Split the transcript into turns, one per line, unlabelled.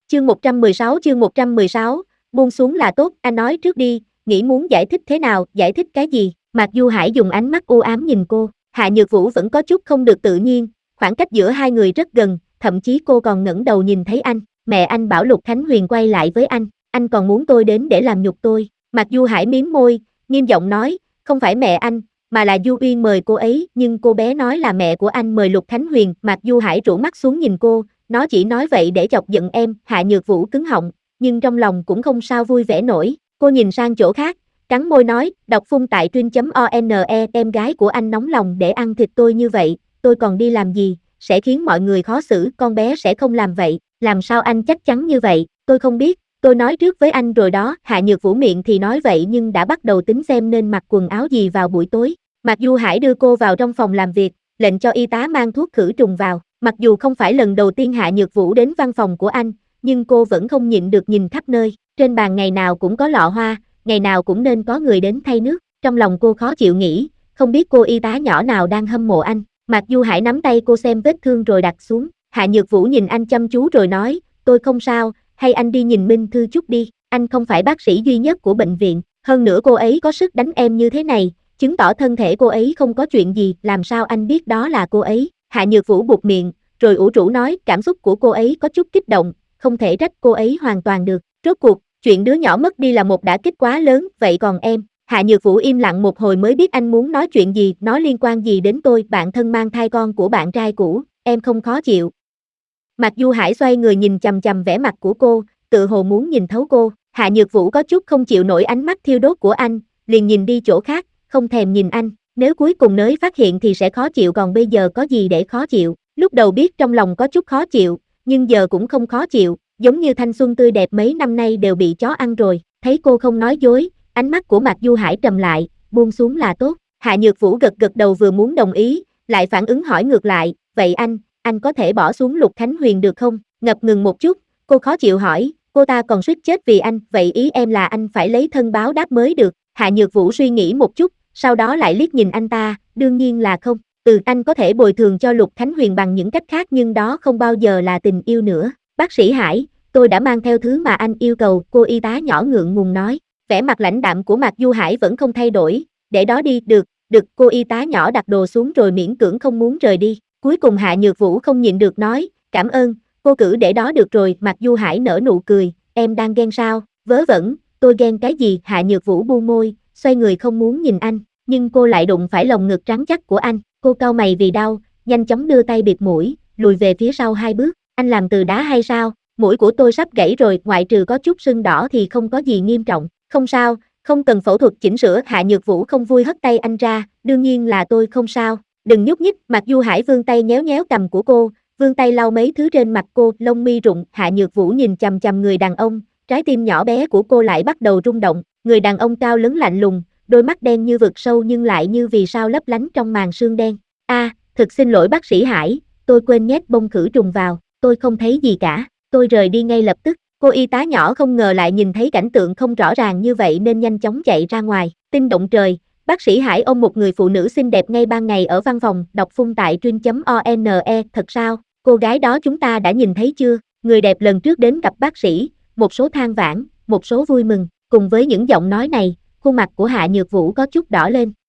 Chương 116, buông xuống là tốt, anh nói trước đi, nghĩ muốn giải thích thế nào, giải thích cái gì? Mạc Du Hải dùng ánh mắt u ám nhìn cô, Hạ Nhược Vũ vẫn có chút không được tự nhiên, khoảng cách giữa hai người rất gần, thậm chí cô còn ngẩng đầu nhìn thấy anh, mẹ anh bảo Lục Khánh Huyền quay lại với anh còn muốn tôi đến để làm nhục tôi. Mạc Du Hải mím môi, nghiêm giọng nói, không phải mẹ anh, mà là Du Uyên mời cô ấy, nhưng cô bé nói là mẹ của anh mời Lục Khánh Huyền, Mạc Du Hải rũ mắt xuống nhìn cô, nó chỉ nói vậy để chọc giận em, Hạ Nhược Vũ cứng họng, nhưng trong lòng cũng không sao vui vẻ nổi, cô nhìn sang chỗ khác, cắn môi nói, đọc phun tại truyện.one, em gái của anh nóng lòng để ăn thịt tôi như vậy, tôi còn đi làm gì, sẽ khiến mọi người khó xử, con bé sẽ không làm vậy, làm sao anh chắc chắn như vậy, tôi không biết, tôi nói trước với anh rồi đó, Hạ Nhược Vũ miệng thì nói vậy nhưng đã bắt đầu tính xem nên mặc quần áo gì vào buổi tối, Mạc Du Hải đưa cô vào trong phòng làm việc, lệnh cho y tá mang thuốc khử trùng vào, mặc dù không phải lần đầu tiên Hạ Nhược Vũ đến văn phòng của anh, nhưng cô vẫn không nhịn được nhìn khắp nơi, trên bàn ngày nào cũng có lọ hoa, ngày nào cũng nên có người đến thay nước, trong lòng cô khó chịu nghĩ, không biết cô y tá nhỏ nào đang hâm mộ anh, Mạc Du Hải nắm tay cô xem vết thương rồi đặt xuống, Hạ Nhược Vũ nhìn anh chăm chú rồi nói, tôi không sao, hay anh đi nhìn Minh Thư chút đi, anh không phải bác sĩ duy nhất của bệnh viện, hơn nữa cô ấy có sức đánh em như thế này, chứng tỏ thân thể cô ấy không có chuyện gì, làm sao anh biết đó là cô ấy, Hạ Nhược Vũ buột miệng, rồi ủ rũ nói, cảm xúc của cô ấy có chút kích động, không thể trách cô ấy hoàn toàn được, rốt cuộc, chuyện đứa nhỏ mất đi là một đả kích quá lớn, vậy còn em, Hạ Nhược Vũ im lặng một hồi mới biết anh muốn nói chuyện gì, nó liên quan gì đến tôi, bạn thân mang thai con của bạn trai cũ, em không khó chịu. Mạc Du Hải xoay người nhìn chằm chằm vẻ mặt của cô, tự hồ muốn nhìn thấu cô, Hạ Nhược Vũ có chút không chịu nổi ánh mắt thiêu đốt của anh, liền nhìn đi chỗ khác, không thèm nhìn anh, nếu cuối cùng nới phát hiện thì sẽ khó chịu còn bây giờ có gì để khó chịu, lúc đầu biết trong lòng có chút khó chịu, nhưng giờ cũng không khó chịu, giống như thanh xuân tươi đẹp mấy năm nay đều bị chó ăn rồi, thấy cô không nói dối, ánh mắt của Mạc Du Hải trầm lại, buông xuống là tốt, Hạ Nhược Vũ gật gật đầu vừa muốn đồng ý, lại phản ứng hỏi ngược lại, vậy anh có thể bỏ xuống Lục Khánh Huyền được không, ngập ngừng một chút, cô khó chịu hỏi, cô ta còn suýt chết vì anh, vậy ý em là anh phải lấy thân báo đáp mới được, Hạ Nhược Vũ suy nghĩ một chút, sau đó lại liếc nhìn anh ta, đương nhiên là không, anh có thể bồi thường cho Lục Khánh Huyền bằng những cách khác nhưng đó không bao giờ là tình yêu nữa, bác sĩ Hải, tôi đã mang theo thứ mà anh yêu cầu, cô y tá nhỏ ngượng ngùng nói, vẻ mặt lãnh đạm của Mạc Du Hải vẫn không thay đổi, để đó đi, được, cô y tá nhỏ đặt đồ xuống rồi miễn cưỡng không muốn rời đi, cuối cùng Hạ Nhược Vũ không nhịn được nói, cảm ơn, cô cứ để đó được rồi, Mạc Du Hải nở nụ cười, em đang ghen sao, vớ vẩn, tôi ghen cái gì, Hạ Nhược Vũ buông môi, xoay người không muốn nhìn anh, nhưng cô lại đụng phải lồng ngực trắng chắc của anh, cô cau mày vì đau, nhanh chóng đưa tay bịt mũi, lùi về phía sau 2 bước, anh làm từ đá hay sao, mũi của tôi sắp gãy rồi, ngoại trừ có chút sưng đỏ thì không có gì nghiêm trọng, không sao, không cần phẫu thuật chỉnh sửa, Hạ Nhược Vũ không vui hất tay anh ra, đương nhiên là tôi không sao, đừng nhúc nhích, Mạc Du Hải vươn tay nhéo nhéo cằm của cô, vươn tay lau mấy thứ trên mặt cô, lông mi rụng, Hạ Nhược Vũ nhìn chằm chằm người đàn ông, trái tim nhỏ bé của cô lại bắt đầu rung động, người đàn ông cao lớn lạnh lùng, đôi mắt đen như vực sâu nhưng lại như vì sao lấp lánh trong màn sương đen. Thực xin lỗi bác sĩ Hải, tôi quên nhét bông khử trùng vào, tôi không thấy gì cả, tôi rời đi ngay lập tức. Cô y tá nhỏ không ngờ lại nhìn thấy cảnh tượng không rõ ràng như vậy nên nhanh chóng chạy ra ngoài. Tin động trời, bác sĩ Hải ôm một người phụ nữ xinh đẹp ngay ban ngày ở văn phòng, đọc phun tại truyện.one, thật sao, cô gái đó chúng ta đã nhìn thấy chưa? Người đẹp lần trước đến gặp bác sĩ, một số than vãn, một số vui mừng, cùng với những giọng nói này, khuôn mặt của Hạ Nhược Vũ có chút đỏ lên,